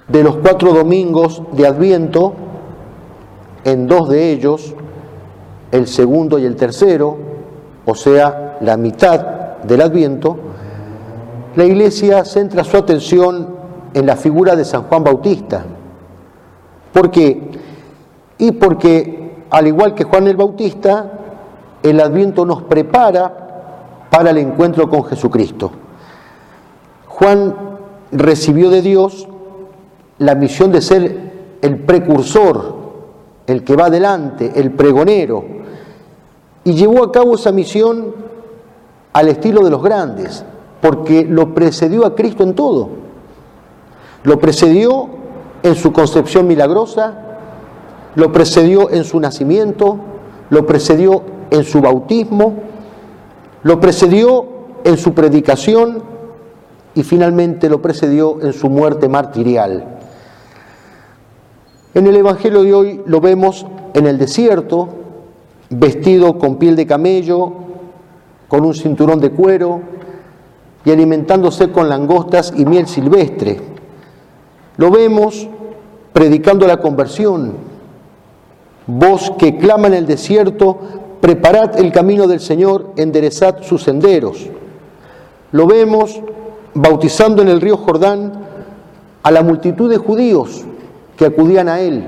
de los 4 domingos de Adviento, en 2 de ellos, el segundo y el tercero, o sea, la mitad del Adviento, la Iglesia centra su atención en la figura de San Juan Bautista. ¿Por qué? Y porque, al igual que Juan el Bautista, el Adviento nos prepara para el encuentro con Jesucristo. Juan recibió de Dios la misión de ser el precursor, el que va adelante, el pregonero, y llevó a cabo esa misión al estilo de los grandes, porque lo precedió a Cristo en todo. Lo precedió en su concepción milagrosa, lo precedió en su nacimiento, lo precedió en su bautismo, lo precedió en su predicación y finalmente lo precedió en su muerte martirial. En el Evangelio de hoy lo vemos en el desierto, vestido con piel de camello, con un cinturón de cuero y alimentándose con langostas y miel silvestre. Lo vemos predicando la conversión. Voz que clama en el desierto, preparad el camino del Señor, enderezad sus senderos. Lo vemos bautizando en el río Jordán a la multitud de judíos que acudían a Él.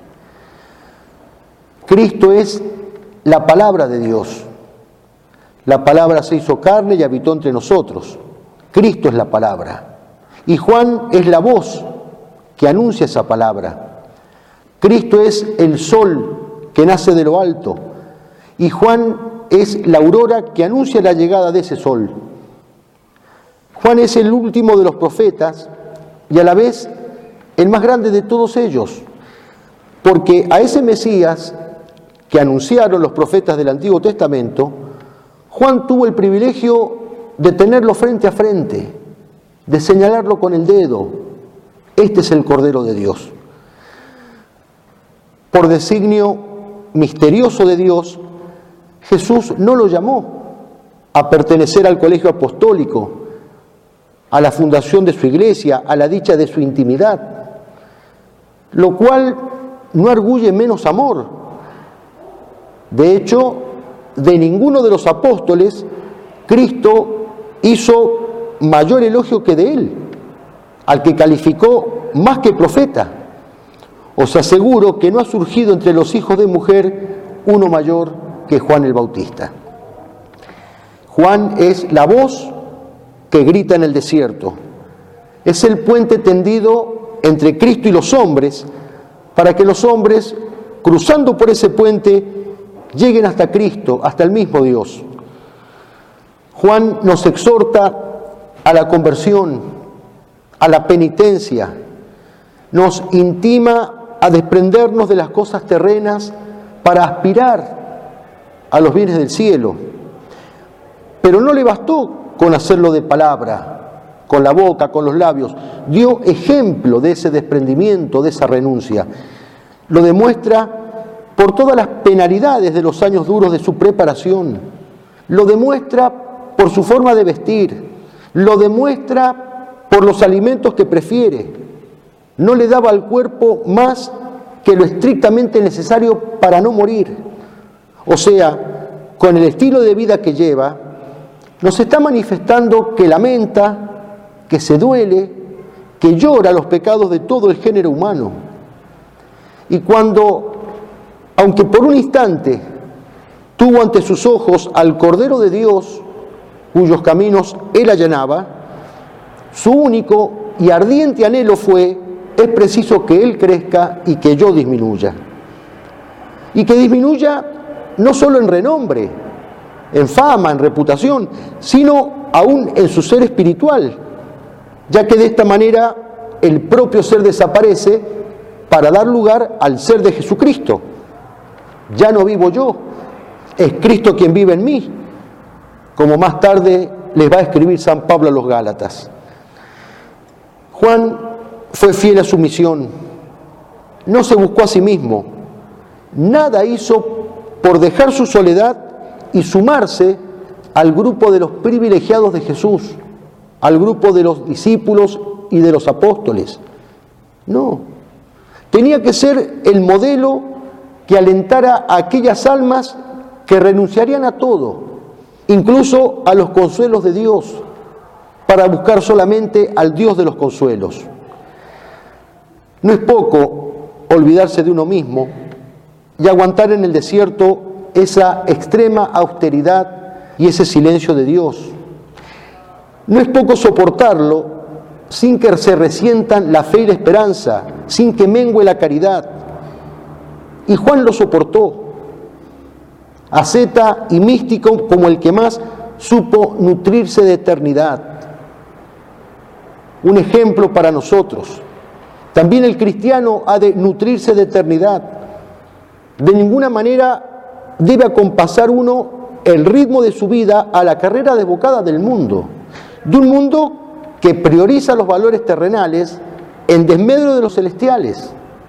Cristo es la palabra de Dios. La palabra se hizo carne y habitó entre nosotros. Cristo es la palabra. Y Juan es la voz que anuncia esa palabra. Cristo es el sol que nace de lo alto. Y Juan es la aurora que anuncia la llegada de ese sol. Juan es el último de los profetas y a la vez el más grande de todos ellos, porque a ese Mesías que anunciaron los profetas del Antiguo Testamento, Juan tuvo el privilegio de tenerlo frente a frente, de señalarlo con el dedo. Este es el Cordero de Dios. Por designio misterioso de Dios, Jesús no lo llamó a pertenecer al colegio apostólico, a la fundación de su iglesia, a la dicha de su intimidad, lo cual no arguye menos amor. De hecho, de ninguno de los apóstoles, Cristo hizo mayor elogio que de él, al que calificó más que profeta. Os aseguro que no ha surgido entre los hijos de mujer uno mayor que Juan el Bautista. Juan es la voz que grita en el desierto. Es el puente tendido entre Cristo y los hombres, para que los hombres, cruzando por ese puente, lleguen hasta Cristo, hasta el mismo Dios. Juan nos exhorta a la conversión, a la penitencia, nos intima a desprendernos de las cosas terrenas para aspirar a los bienes del cielo. Pero no le bastó con hacerlo de palabra, con la boca, con los labios. Dio ejemplo de ese desprendimiento, de esa renuncia. Lo demuestra por todas las penalidades de los años duros de su preparación. Lo demuestra por su forma de vestir. Lo demuestra por los alimentos que prefiere. No le daba al cuerpo más que lo estrictamente necesario para no morir. O sea, con el estilo de vida que lleva, nos está manifestando que lamenta, que se duele, que llora los pecados de todo el género humano. Y cuando, aunque por un instante, tuvo ante sus ojos al Cordero de Dios, cuyos caminos él allanaba, su único y ardiente anhelo fue: es preciso que él crezca y que yo disminuya. Y que disminuya no solo en renombre, en fama, en reputación, sino aún en su ser espiritual, ya que de esta manera el propio ser desaparece para dar lugar al ser de Jesucristo. Ya no vivo yo, es Cristo quien vive en mí, como más tarde les va a escribir San Pablo a los Gálatas. Juan fue fiel a su misión, no se buscó a sí mismo, nada hizo por dejar su soledad y sumarse al grupo de los privilegiados de Jesús, al grupo de los discípulos y de los apóstoles. No. Tenía que ser el modelo que alentara a aquellas almas que renunciarían a todo, incluso a los consuelos de Dios, para buscar solamente al Dios de los consuelos. No es poco olvidarse de uno mismo y aguantar en el desierto esa extrema austeridad y ese silencio de Dios. No es poco soportarlo sin que se resientan la fe y la esperanza, sin que mengue la caridad. Y Juan lo soportó, asceta y místico como el que más supo nutrirse de eternidad. Un ejemplo para nosotros. También el cristiano ha de nutrirse de eternidad. De ninguna manera debe acompasar uno el ritmo de su vida a la carrera desbocada del mundo, de un mundo que prioriza los valores terrenales en desmedro de los celestiales.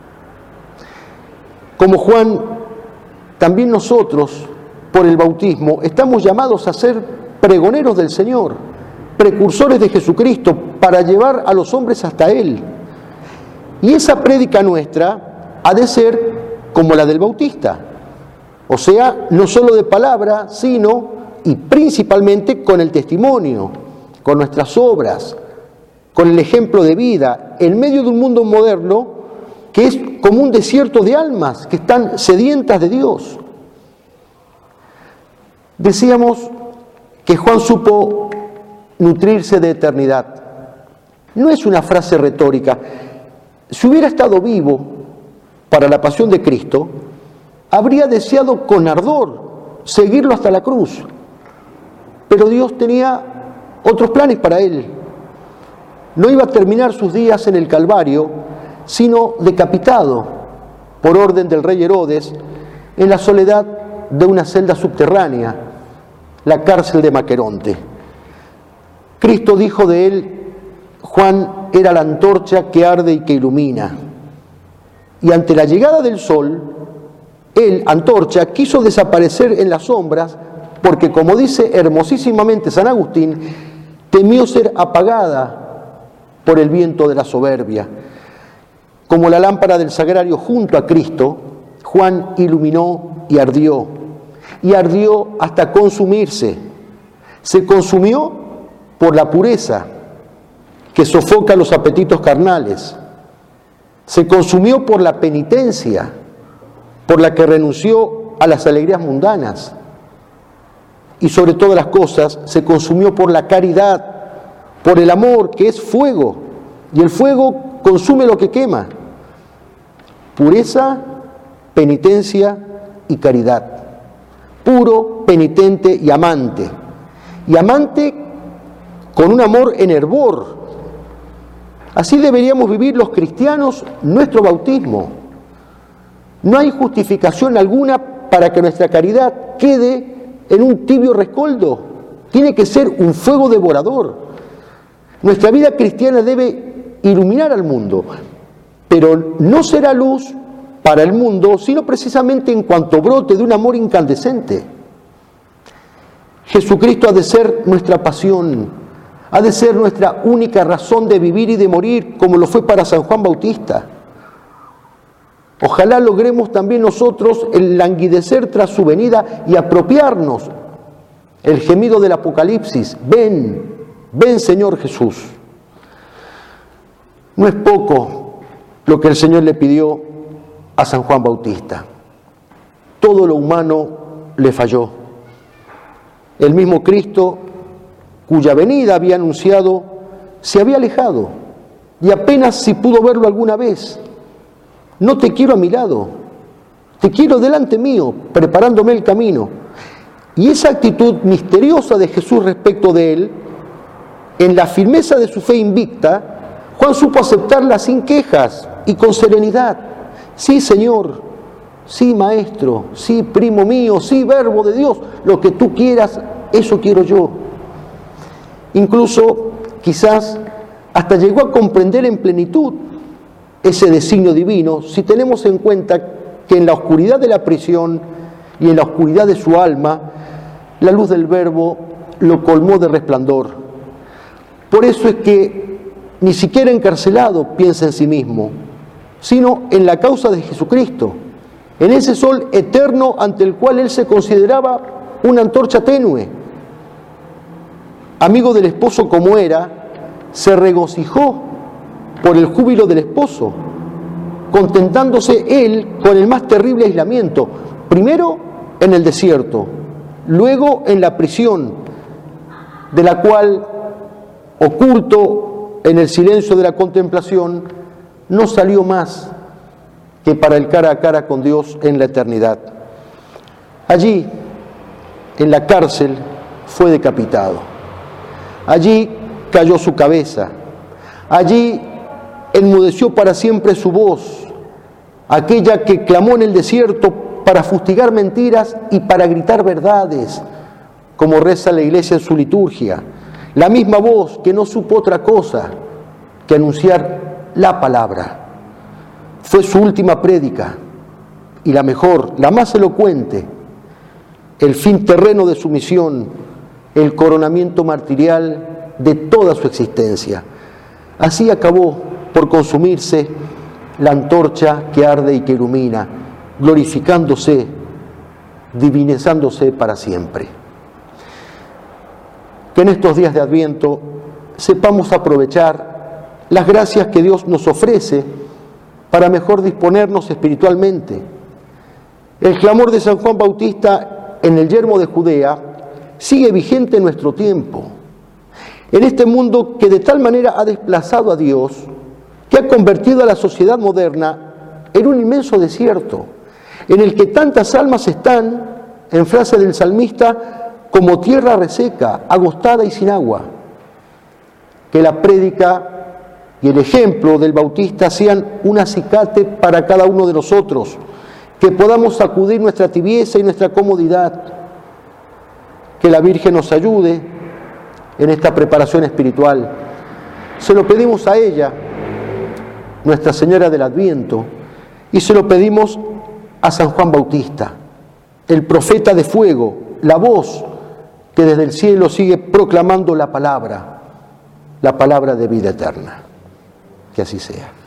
Como Juan, también nosotros, por el bautismo, estamos llamados a ser pregoneros del Señor, precursores de Jesucristo, para llevar a los hombres hasta Él. Y esa prédica nuestra ha de ser como la del Bautista, o sea, no solo de palabra, sino y principalmente con el testimonio, con nuestras obras, con el ejemplo de vida, en medio de un mundo moderno que es como un desierto de almas que están sedientas de Dios. Decíamos que Juan supo nutrirse de eternidad. No es una frase retórica. Si hubiera estado vivo para la pasión de Cristo, habría deseado con ardor seguirlo hasta la cruz. Pero Dios tenía otros planes para él. No iba a terminar sus días en el Calvario, sino decapitado por orden del rey Herodes en la soledad de una celda subterránea, la cárcel de Maqueronte. Cristo dijo de él: Juan era la antorcha que arde y que ilumina. Y ante la llegada del sol, él, antorcha, quiso desaparecer en las sombras porque, como dice hermosísimamente San Agustín, temió ser apagada por el viento de la soberbia. Como la lámpara del sagrario junto a Cristo, Juan iluminó y ardió hasta consumirse. Se consumió por la pureza que sofoca los apetitos carnales. Se consumió por la penitencia, por la que renunció a las alegrías mundanas. Y sobre todas las cosas, se consumió por la caridad, por el amor, que es fuego, y el fuego consume lo que quema. Pureza, penitencia y caridad. Puro, penitente y amante. Y amante con un amor en hervor. Así deberíamos vivir los cristianos nuestro bautismo. No hay justificación alguna para que nuestra caridad quede en un tibio rescoldo. Tiene que ser un fuego devorador. Nuestra vida cristiana debe iluminar al mundo, pero no será luz para el mundo, sino precisamente en cuanto brote de un amor incandescente. Jesucristo ha de ser nuestra pasión, ha de ser nuestra única razón de vivir y de morir, como lo fue para San Juan Bautista. Ojalá logremos también nosotros el languidecer tras su venida y apropiarnos el gemido del Apocalipsis: ven, ven Señor Jesús. No es poco lo que el Señor le pidió a San Juan Bautista. Todo lo humano le falló. El mismo Cristo, cuya venida había anunciado, se había alejado y apenas si pudo verlo alguna vez. No te quiero a mi lado, te quiero delante mío, preparándome el camino. Y esa actitud misteriosa de Jesús respecto de él, en la firmeza de su fe invicta, Juan supo aceptarla sin quejas y con serenidad. Sí, Señor, sí, Maestro, sí, primo mío, sí, Verbo de Dios, lo que tú quieras, eso quiero yo. Incluso, quizás, hasta llegó a comprender en plenitud ese designio divino, si tenemos en cuenta que en la oscuridad de la prisión y en la oscuridad de su alma, la luz del Verbo lo colmó de resplandor. Por eso es que ni siquiera encarcelado piensa en sí mismo, sino en la causa de Jesucristo, en ese sol eterno ante el cual él se consideraba una antorcha tenue. Amigo del esposo como era, se regocijó por el júbilo del esposo, contentándose él con el más terrible aislamiento, primero en el desierto, luego en la prisión, de la cual, oculto en el silencio de la contemplación, no salió más que para el cara a cara con Dios en la eternidad. Allí, en la cárcel, fue decapitado. Allí cayó su cabeza. Allí enmudeció para siempre su voz, aquella que clamó en el desierto para fustigar mentiras y para gritar verdades, como reza la Iglesia en su liturgia. La misma voz que no supo otra cosa que anunciar la palabra. Fue su última prédica y la mejor, la más elocuente, el fin terreno de su misión, el coronamiento martirial de toda su existencia. Así acabó por consumirse la antorcha que arde y que ilumina, glorificándose, divinizándose para siempre. Que en estos días de Adviento sepamos aprovechar las gracias que Dios nos ofrece para mejor disponernos espiritualmente. El clamor de San Juan Bautista en el yermo de Judea sigue vigente en nuestro tiempo. En este mundo que de tal manera ha desplazado a Dios, que ha convertido a la sociedad moderna en un inmenso desierto, en el que tantas almas están, en frase del salmista, como tierra reseca, agostada y sin agua. Que la prédica y el ejemplo del Bautista sean un acicate para cada uno de nosotros, que podamos sacudir nuestra tibieza y nuestra comodidad. Que la Virgen nos ayude en esta preparación espiritual. Se lo pedimos a ella, Nuestra Señora del Adviento, y se lo pedimos a San Juan Bautista, el profeta de fuego, la voz que desde el cielo sigue proclamando la palabra de vida eterna. Que así sea.